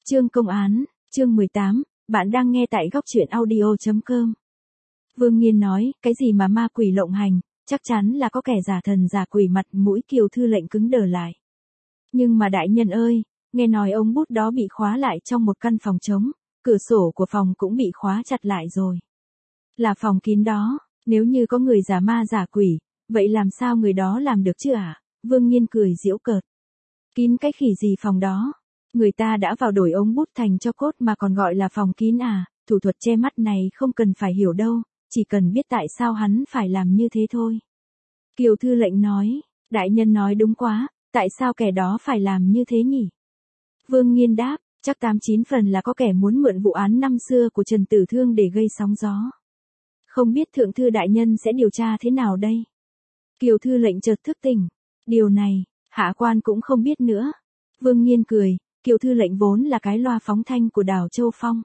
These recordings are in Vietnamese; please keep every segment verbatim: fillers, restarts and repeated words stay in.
Chương công án, chương mười tám, bạn đang nghe tại góc truyện audio chấm com. Vương Nghiên nói, cái gì mà ma quỷ lộng hành, chắc chắn là có kẻ giả thần giả quỷ. Mặt mũi Kiều Thư Lệnh cứng đờ lại. Nhưng mà đại nhân ơi, nghe nói ống bút đó bị khóa lại trong một căn phòng trống, cửa sổ của phòng cũng bị khóa chặt lại rồi. Là phòng kín đó, nếu như có người giả ma giả quỷ, vậy làm sao người đó làm được chứ ạ? À? Vương Nghiên cười giễu cợt. Kín cái khỉ gì phòng đó? Người ta đã vào đổi ống bút thành cho cốt mà còn gọi là phòng kín à? Thủ thuật che mắt này không cần phải hiểu đâu, chỉ cần biết tại sao hắn phải làm như thế thôi. Kiều Thư Lệnh nói, đại nhân nói đúng quá, tại sao kẻ đó phải làm như thế nhỉ? Vương Nghiên đáp, chắc tám chín phần là có kẻ muốn mượn vụ án năm xưa của Trần Tử Thương để gây sóng gió. Không biết thượng thư đại nhân sẽ điều tra thế nào đây? Kiều Thư Lệnh chợt thức tỉnh. Điều này, hạ quan cũng không biết nữa. Vương Nghiên cười, Kiều Thư Lệnh vốn là cái loa phóng thanh của Đào Châu Phong.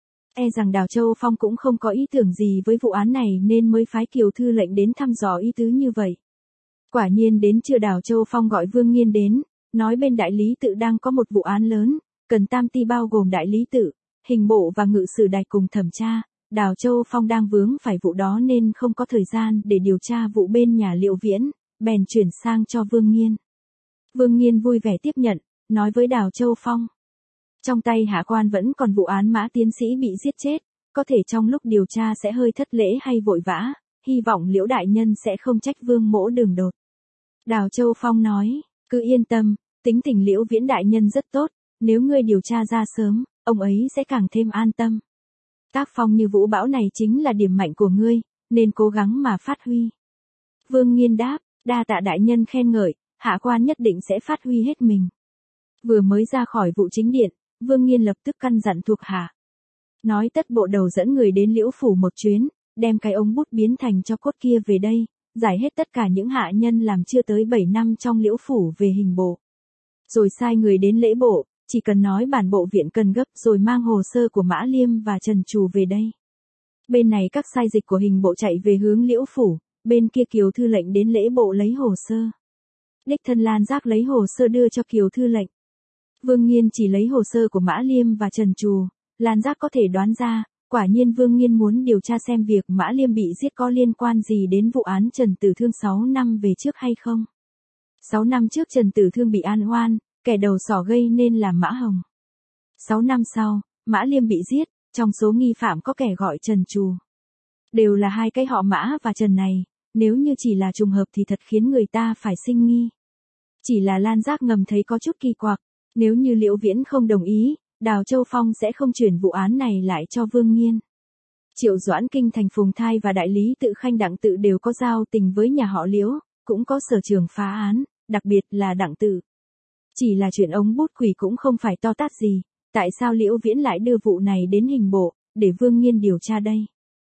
E rằng Đào Châu Phong cũng không có ý tưởng gì với vụ án này nên mới phái Kiều Thư Lệnh đến thăm dò ý tứ như vậy. Quả nhiên đến trưa Đào Châu Phong gọi Vương Nghiên đến, nói bên đại lý tự đang có một vụ án lớn, cần tam ty bao gồm đại lý tự, hình bộ và ngự sử đài cùng thẩm tra. Đào Châu Phong đang vướng phải vụ đó nên không có thời gian để điều tra vụ bên nhà Liệu Viễn, bèn chuyển sang cho Vương Nghiên. Vương Nghiên vui vẻ tiếp nhận, nói với Đào Châu Phong. Trong tay hạ quan vẫn còn vụ án Mã tiến sĩ bị giết chết, có thể trong lúc điều tra sẽ hơi thất lễ hay vội vã, hy vọng Liễu đại nhân sẽ không trách Vương mỗ đường đột. Đào Châu Phong nói, cứ yên tâm, tính tình Liễu Viễn đại nhân rất tốt, nếu ngươi điều tra ra sớm, ông ấy sẽ càng thêm an tâm. Tác phong như vũ bão này chính là điểm mạnh của ngươi, nên cố gắng mà phát huy. Vương Nghiên đáp, đa tạ đại nhân khen ngợi, hạ quan nhất định sẽ phát huy hết mình. Vừa mới ra khỏi vụ chính điện, Vương Nghiên lập tức căn dặn thuộc hạ. Nói tất bộ đầu dẫn người đến Liễu phủ một chuyến, đem cái ống bút biến thành cho cốt kia về đây, giải hết tất cả những hạ nhân làm chưa tới bảy năm trong Liễu phủ về hình bộ. Rồi sai người đến lễ bộ, chỉ cần nói bản bộ viện cần gấp rồi mang hồ sơ của Mã Liêm và Trần Trù về đây. Bên này các sai dịch của hình bộ chạy về hướng Liễu phủ, bên kia Kiều Thư Lệnh đến lễ bộ lấy hồ sơ. Đích thân Lan Giác lấy hồ sơ đưa cho Kiều Thư Lệnh. Vương Nghiên chỉ lấy hồ sơ của Mã Liêm và Trần Trù, Lan Giác có thể đoán ra, quả nhiên Vương Nghiên muốn điều tra xem việc Mã Liêm bị giết có liên quan gì đến vụ án Trần Tử Thương sáu năm về trước hay không. sáu năm trước Trần Tử Thương bị an oan, kẻ đầu sỏ gây nên là Mã Hồng. sáu năm sau, Mã Liêm bị giết, trong số nghi phạm có kẻ gọi Trần Trù. Đều là hai cái họ Mã và Trần này, nếu như chỉ là trùng hợp thì thật khiến người ta phải sinh nghi. Chỉ là Lan Giác ngầm thấy có chút kỳ quặc, nếu như Liễu Viễn không đồng ý, Đào Châu Phong sẽ không chuyển vụ án này lại cho Vương Nghiên. Triệu Doãn Kinh thành Phùng Thai và đại lý tự Khanh Đặng Tự đều có giao tình với nhà họ Liễu, cũng có sở trường phá án, đặc biệt là Đặng Tự. Chỉ là chuyện ống bút quỷ cũng không phải to tát gì, tại sao Liễu Viễn lại đưa vụ này đến hình bộ, để Vương Nghiên điều tra đây?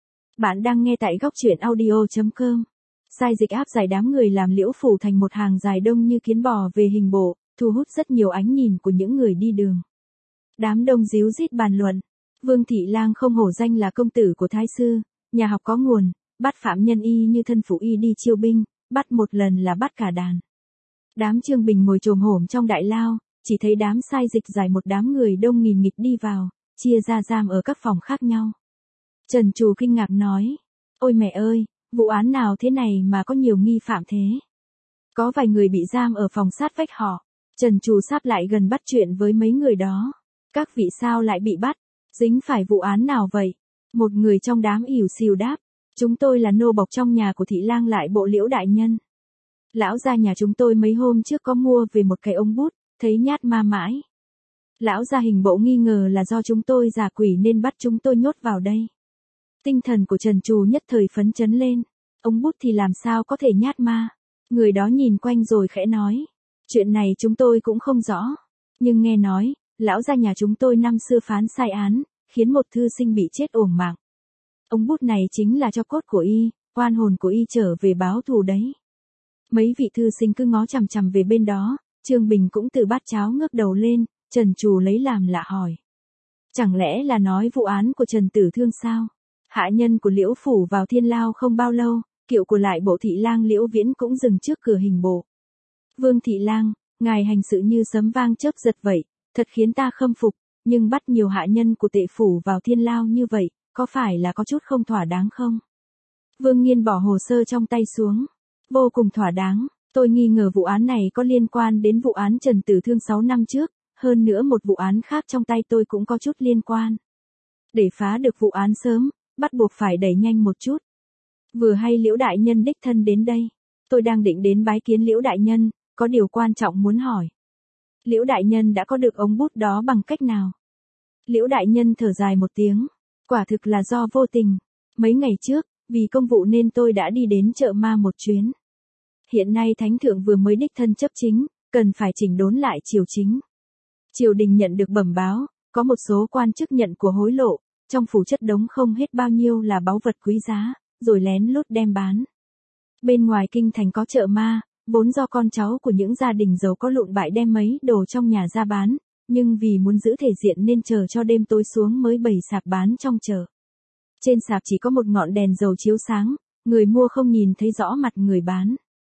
Bạn đang nghe tại góc truyện audio chấm com. Sai dịch áp giải đám người làm Liễu phủ thành một hàng dài đông như kiến bò về hình bộ, thu hút rất nhiều ánh nhìn của những người đi đường. Đám đông díu dít bàn luận, Vương Thị Lang không hổ danh là công tử của Thái sư, nhà học có nguồn, bắt phạm nhân y như thân phụ y đi chiêu binh, bắt một lần là bắt cả đàn. Đám Trương Bình ngồi chồm hổm trong đại lao, chỉ thấy đám sai dịch giải một đám người đông nghìn nghịch đi vào, chia ra giam ở các phòng khác nhau. Trần Trù kinh ngạc nói, ôi mẹ ơi, vụ án nào thế này mà có nhiều nghi phạm thế? Có vài người bị giam ở phòng sát vách họ. Trần Trù sáp lại gần bắt chuyện với mấy người đó. Các vị sao lại bị bắt? Dính phải vụ án nào vậy? Một người trong đám ỉu xìu đáp, chúng tôi là nô bộc trong nhà của Thị Lang lại bộ Liễu đại nhân. Lão gia nhà chúng tôi mấy hôm trước có mua về một cái ống bút, thấy nhát ma mãi. Lão gia hình bộ nghi ngờ là do chúng tôi giả quỷ nên bắt chúng tôi nhốt vào đây. Tinh thần của Trần Trù nhất thời phấn chấn lên. Ống bút thì làm sao có thể nhát ma? Người đó nhìn quanh rồi khẽ nói. Chuyện này chúng tôi cũng không rõ. Nhưng nghe nói, lão gia nhà chúng tôi năm xưa phán sai án, khiến một thư sinh bị chết uổng mạng. Ống bút này chính là cho cốt của y, oan hồn của y trở về báo thù đấy. Mấy vị thư sinh cứ ngó chằm chằm về bên đó, Trương Bình cũng từ bát cháo ngước đầu lên, Trần Trù lấy làm lạ hỏi. Chẳng lẽ là nói vụ án của Trần Tử Thương sao? Hạ nhân của Liễu phủ vào thiên lao không bao lâu, kiệu của lại bộ Thị Lang Liễu Viễn cũng dừng trước cửa hình bộ. Vương Thị Lang, ngài hành sự như sấm vang chớp giật vậy, thật khiến ta khâm phục, nhưng bắt nhiều hạ nhân của tệ phủ vào thiên lao như vậy, có phải là có chút không thỏa đáng không? Vương Nghiên bỏ hồ sơ trong tay xuống. Vô cùng thỏa đáng, tôi nghi ngờ vụ án này có liên quan đến vụ án Trần Tử Thương sáu năm trước, hơn nữa một vụ án khác trong tay tôi cũng có chút liên quan. Để phá được vụ án sớm, bắt buộc phải đẩy nhanh một chút. Vừa hay Liễu đại nhân đích thân đến đây, tôi đang định đến bái kiến Liễu đại nhân, có điều quan trọng muốn hỏi. Liễu đại nhân đã có được ống bút đó bằng cách nào? Liễu đại nhân thở dài một tiếng, quả thực là do vô tình. Mấy ngày trước, vì công vụ nên tôi đã đi đến chợ ma một chuyến. Hiện nay thánh thượng vừa mới đích thân chấp chính, cần phải chỉnh đốn lại triều chính. Triều đình nhận được bẩm báo, có một số quan chức nhận của hối lộ, trong phủ chất đống không hết bao nhiêu là báu vật quý giá, rồi lén lút đem bán. Bên ngoài kinh thành có chợ ma, vốn do con cháu của những gia đình giàu có lụn bại đem mấy đồ trong nhà ra bán, nhưng vì muốn giữ thể diện nên chờ cho đêm tối xuống mới bày sạp bán trong chợ. Trên sạp chỉ có một ngọn đèn dầu chiếu sáng, người mua không nhìn thấy rõ mặt người bán.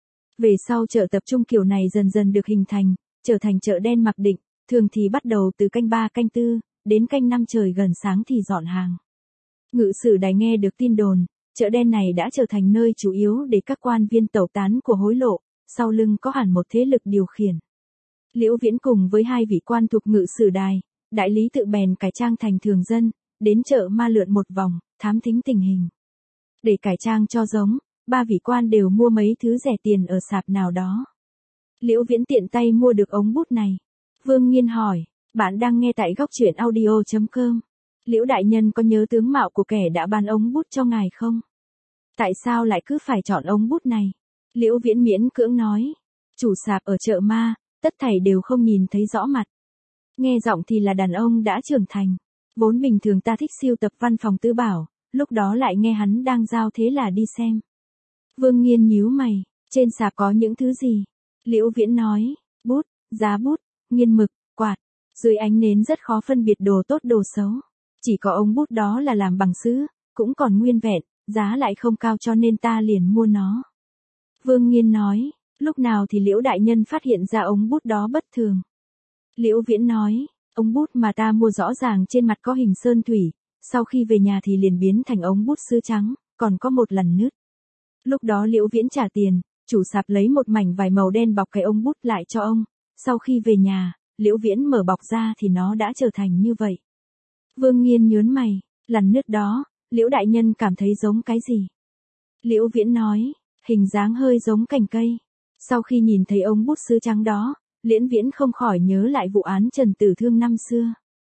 Về sau chợ tập trung kiểu này dần dần được hình thành, trở thành chợ đen mặc định, thường thì bắt đầu từ canh ba canh tư, đến canh năm trời gần sáng thì dọn hàng. Ngự sử đài nghe được tin đồn, chợ đen này đã trở thành nơi chủ yếu để các quan viên tẩu tán của hối lộ, sau lưng có hẳn một thế lực điều khiển. Liễu Viễn cùng với hai vị quan thuộc ngự sử đài, đại lý tự bèn cải trang thành thường dân, đến chợ ma lượn một vòng, thám thính tình hình. Để cải trang cho giống, ba vị quan đều mua mấy thứ rẻ tiền ở sạp nào đó. Liễu Viễn tiện tay mua được ống bút này. Vương Nghiên hỏi, bạn đang nghe tại góc truyện audio chấm com. Liễu đại nhân có nhớ tướng mạo của kẻ đã bán ống bút cho ngài không? Tại sao lại cứ phải chọn ống bút này? Liễu Viễn miễn cưỡng nói, chủ sạp ở chợ ma, tất thảy đều không nhìn thấy rõ mặt. Nghe giọng thì là đàn ông đã trưởng thành. Vốn bình thường ta thích sưu tập văn phòng tứ bảo, lúc đó lại nghe hắn đang giao thế là đi xem. Vương Nghiên nhíu mày, trên sạp có những thứ gì? Liễu Viễn nói, bút, giá bút, nghiên mực, quạt. Dưới ánh nến rất khó phân biệt đồ tốt đồ xấu. Chỉ có ống bút đó là làm bằng sứ, cũng còn nguyên vẹn, giá lại không cao cho nên ta liền mua nó. Vương Nghiên nói, lúc nào thì Liễu đại nhân phát hiện ra ống bút đó bất thường? Liễu Viễn nói, ống bút mà ta mua rõ ràng trên mặt có hình sơn thủy, sau khi về nhà thì liền biến thành ống bút sứ trắng, còn có một lần nứt. Lúc đó Liễu Viễn trả tiền, chủ sạp lấy một mảnh vải màu đen bọc cái ống bút lại cho ông, sau khi về nhà, Liễu Viễn mở bọc ra thì nó đã trở thành như vậy. Vương Nghiên nhớn mày, lần nứt đó, Liễu đại nhân cảm thấy giống cái gì? Liễu Viễn nói, hình dáng hơi giống cành cây. Sau khi nhìn thấy ống bút sứ trắng đó, Liễu Viễn không khỏi nhớ lại vụ án Trần Tử Thương năm xưa.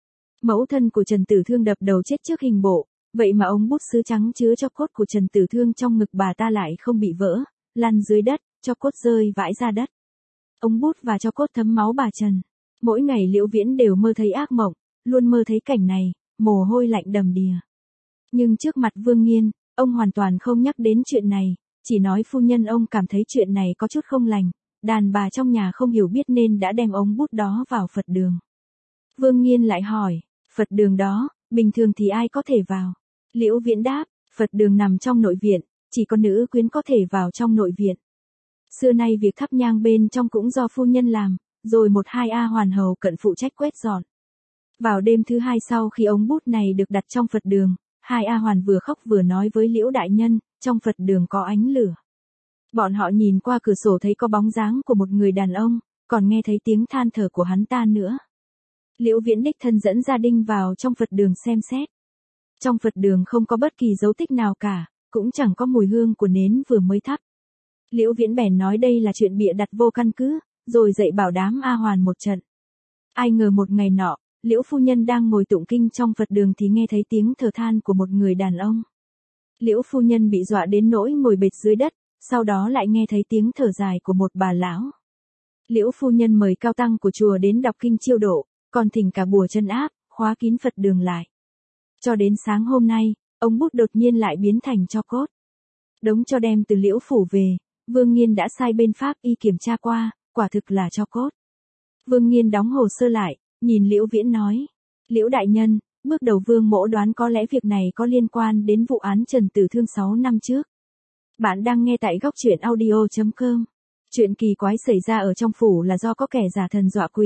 Mẫu thân của Trần Tử Thương đập đầu chết trước hình bộ, vậy mà ống bút sứ trắng chứa cho cốt của Trần Tử Thương trong ngực bà ta lại không bị vỡ, lăn dưới đất, cho cốt rơi vãi ra đất. Ống bút và cho cốt thấm máu bà Trần. Mỗi ngày Liễu Viễn đều mơ thấy ác mộng, luôn mơ thấy cảnh này, mồ hôi lạnh đầm đìa. Nhưng trước mặt Vương Nghiên, ông hoàn toàn không nhắc đến chuyện này, chỉ nói phu nhân ông cảm thấy chuyện này có chút không lành, đàn bà trong nhà không hiểu biết nên đã đem ống bút đó vào Phật đường. Vương Nghiên lại hỏi, Phật đường đó, bình thường thì ai có thể vào? Liễu Viễn đáp, Phật đường nằm trong nội viện, chỉ có nữ quyến có thể vào trong nội viện. Xưa nay việc thắp nhang bên trong cũng do phu nhân làm, rồi một hai A hoàn hầu cận phụ trách quét dọn. Vào đêm thứ hai sau khi ống bút này được đặt trong Phật đường, hai A hoàn vừa khóc vừa nói với Liễu đại nhân, trong Phật đường có ánh lửa. Bọn họ nhìn qua cửa sổ thấy có bóng dáng của một người đàn ông, còn nghe thấy tiếng than thở của hắn ta nữa. Liễu Viễn đích thân dẫn gia đình vào trong Phật đường xem xét. Trong Phật đường không có bất kỳ dấu tích nào cả, cũng chẳng có mùi hương của nến vừa mới thắp. Liễu Viễn bèn nói đây là chuyện bịa đặt vô căn cứ, rồi dạy bảo đám A hoàn một trận. Ai ngờ một ngày nọ, Liễu phu nhân đang ngồi tụng kinh trong Phật đường thì nghe thấy tiếng thở than của một người đàn ông. Liễu phu nhân bị dọa đến nỗi ngồi bệt dưới đất, sau đó lại nghe thấy tiếng thở dài của một bà lão. Liễu phu nhân mời cao tăng của chùa đến đọc kinh chiêu độ, còn thỉnh cả bùa chân áp, khóa kín Phật đường lại. Cho đến sáng hôm nay, ống bút đột nhiên lại biến thành tro cốt. Đống tro đem từ Liễu phủ về, Vương Nghiên đã sai bên pháp y kiểm tra qua, quả thực là tro cốt. Vương Nghiên đóng hồ sơ lại, nhìn Liễu Viễn nói, Liễu đại nhân, bước đầu Vương mỗ đoán có lẽ việc này có liên quan đến vụ án Trần Tử Thương sáu năm trước. Bạn đang nghe tại góc truyện audio chấm com. Chuyện kỳ quái xảy ra ở trong phủ là do có kẻ giả thần dọa quỷ,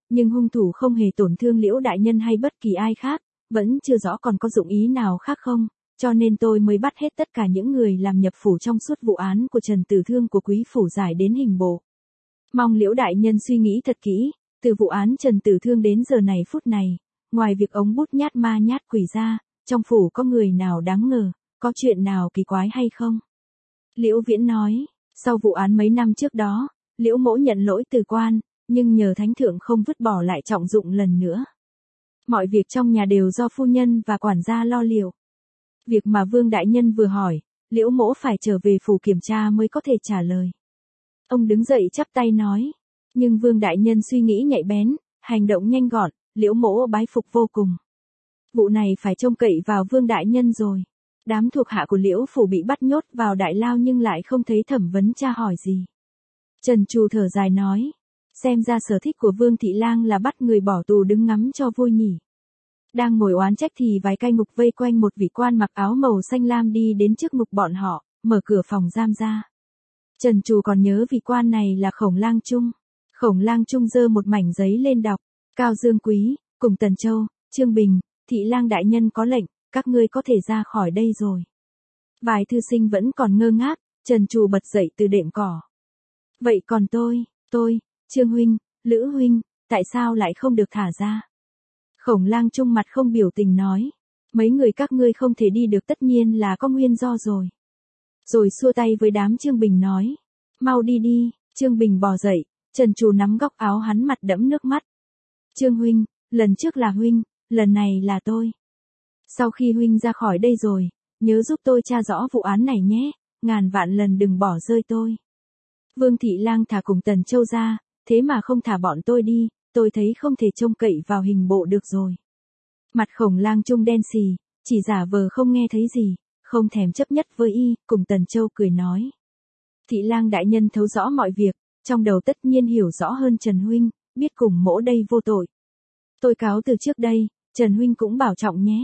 Nhưng hung thủ không hề tổn thương Liễu đại nhân hay bất kỳ ai khác, vẫn chưa rõ còn có dụng ý nào khác không, cho nên tôi mới bắt hết tất cả những người làm nhập phủ trong suốt vụ án của Trần Tử Thương của quý phủ giải đến hình bộ. Mong Liễu đại nhân suy nghĩ thật kỹ, từ vụ án Trần Tử Thương đến giờ này phút này, ngoài việc ống bút nhát ma nhát quỷ ra, trong phủ có người nào đáng ngờ, có chuyện nào kỳ quái hay không? Liễu Viễn nói, sau vụ án mấy năm trước đó, Liễu mỗ nhận lỗi từ quan, nhưng nhờ thánh thượng không vứt bỏ lại trọng dụng lần nữa. Mọi việc trong nhà đều do phu nhân và quản gia lo liệu. Việc mà Vương đại nhân vừa hỏi, Liễu mỗ phải trở về phủ kiểm tra mới có thể trả lời. Ông đứng dậy chắp tay nói, nhưng Vương đại nhân suy nghĩ nhạy bén, hành động nhanh gọn, Liễu mỗ bái phục vô cùng. Vụ này phải trông cậy vào Vương đại nhân rồi. Đám thuộc hạ của Liễu phủ bị bắt nhốt vào đại lao nhưng lại không thấy thẩm vấn tra hỏi gì. Trần Trù thở dài nói, xem ra sở thích của Vương Thị Lang là bắt người bỏ tù đứng ngắm cho vui nhỉ. Đang ngồi oán trách thì vài cai ngục vây quanh một vị quan mặc áo màu xanh lam đi đến trước ngục bọn họ, mở cửa phòng giam ra. Trần Trù còn nhớ vị quan này là Khổng Lang Trung. Khổng Lang Trung giơ một mảnh giấy lên đọc, Cao Dương Quý, cùng Tần Châu, Trương Bình, Thị Lang đại nhân có lệnh, các ngươi có thể ra khỏi đây rồi. Vài thư sinh vẫn còn ngơ ngác, Trần Trù bật dậy từ đệm cỏ. Vậy còn tôi, tôi, Trương huynh, Lữ huynh, tại sao lại không được thả ra? Khổng Lang Trung mặt không biểu tình nói, mấy người các ngươi không thể đi được tất nhiên là có nguyên do rồi. Rồi xua tay với đám Trương Bình nói, mau đi đi. Trương Bình bò dậy, Trần Trù nắm góc áo hắn mặt đẫm nước mắt. Trương huynh, lần trước là huynh, lần này là tôi. Sau khi huynh ra khỏi đây rồi, nhớ giúp tôi tra rõ vụ án này nhé, ngàn vạn lần đừng bỏ rơi tôi. Vương Thị Lang thả cùng Tần Châu ra, thế mà không thả bọn tôi đi, tôi thấy không thể trông cậy vào hình bộ được rồi. Mặt Khổng Lang Trung đen xì, chỉ giả vờ không nghe thấy gì, không thèm chấp nhất với y, cùng Tần Châu cười nói. Thị Lang đại nhân thấu rõ mọi việc, trong đầu tất nhiên hiểu rõ hơn Trần huynh, biết cùng mỗ đây vô tội. Tôi cáo từ trước đây, Trần huynh cũng bảo trọng nhé.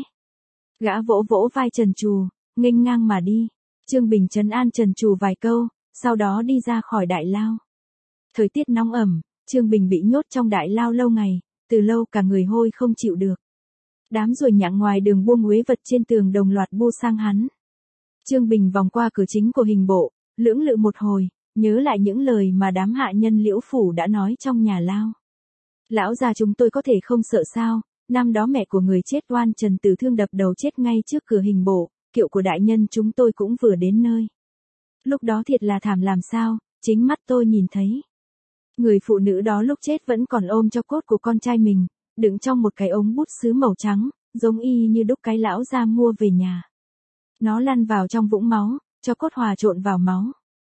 Gã vỗ vỗ vai Trần Trù, nghênh ngang mà đi. Trương Bình trấn an Trần Trù vài câu, sau đó đi ra khỏi đại lao. Thời tiết nóng ẩm, Trương Bình bị nhốt trong đại lao lâu ngày, từ lâu cả người hôi không chịu được. Đám ruồi nhặng ngoài đường buông uế vật trên tường đồng loạt bu sang hắn. Trương Bình vòng qua cửa chính của hình bộ, lưỡng lự một hồi, nhớ lại những lời mà đám hạ nhân Liễu phủ đã nói trong nhà lao. Lão già chúng tôi có thể không sợ sao, năm đó mẹ của người chết oan Trần Tử Thương đập đầu chết ngay trước cửa hình bộ, kiệu của đại nhân chúng tôi cũng vừa đến nơi. Lúc đó thiệt là thảm làm sao, chính mắt tôi nhìn thấy. Người phụ nữ đó lúc chết vẫn còn ôm cho cốt của con trai mình, đựng trong một cái ống bút sứ màu trắng, giống y như đúc cái lão ra mua về nhà. Nó lăn vào trong vũng máu, cho cốt hòa trộn vào máu.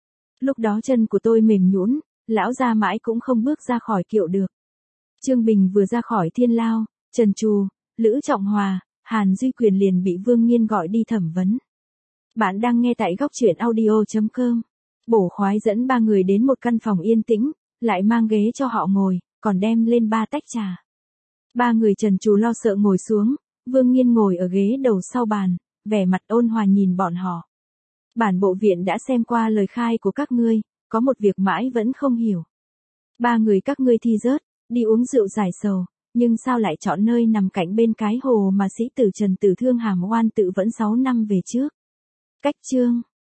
Lúc đó chân của tôi mềm nhũn, lão ra mãi cũng không bước ra khỏi kiệu được. Trương Bình vừa ra khỏi thiên lao, Trần Trù, Lữ Trọng Hòa, Hàn Duy Quyền liền bị Vương Nghiên gọi đi thẩm vấn. Bạn đang nghe tại góc truyện audio chấm com. Bổ khoái dẫn ba người đến một căn phòng yên tĩnh, lại mang ghế cho họ ngồi, còn đem lên ba tách trà. Ba người Trần Trù lo sợ ngồi xuống, Vương Nghiên ngồi ở ghế đầu sau bàn, vẻ mặt ôn hòa nhìn bọn họ. Bản bộ viện đã xem qua lời khai của các ngươi, có một việc mãi vẫn không hiểu. Ba người các ngươi thi rớt, đi uống rượu giải sầu, nhưng sao lại chọn nơi nằm cạnh bên cái hồ mà sĩ tử Trần Tử Thương hàm oan tự vẫn sáu năm về trước. Cách chương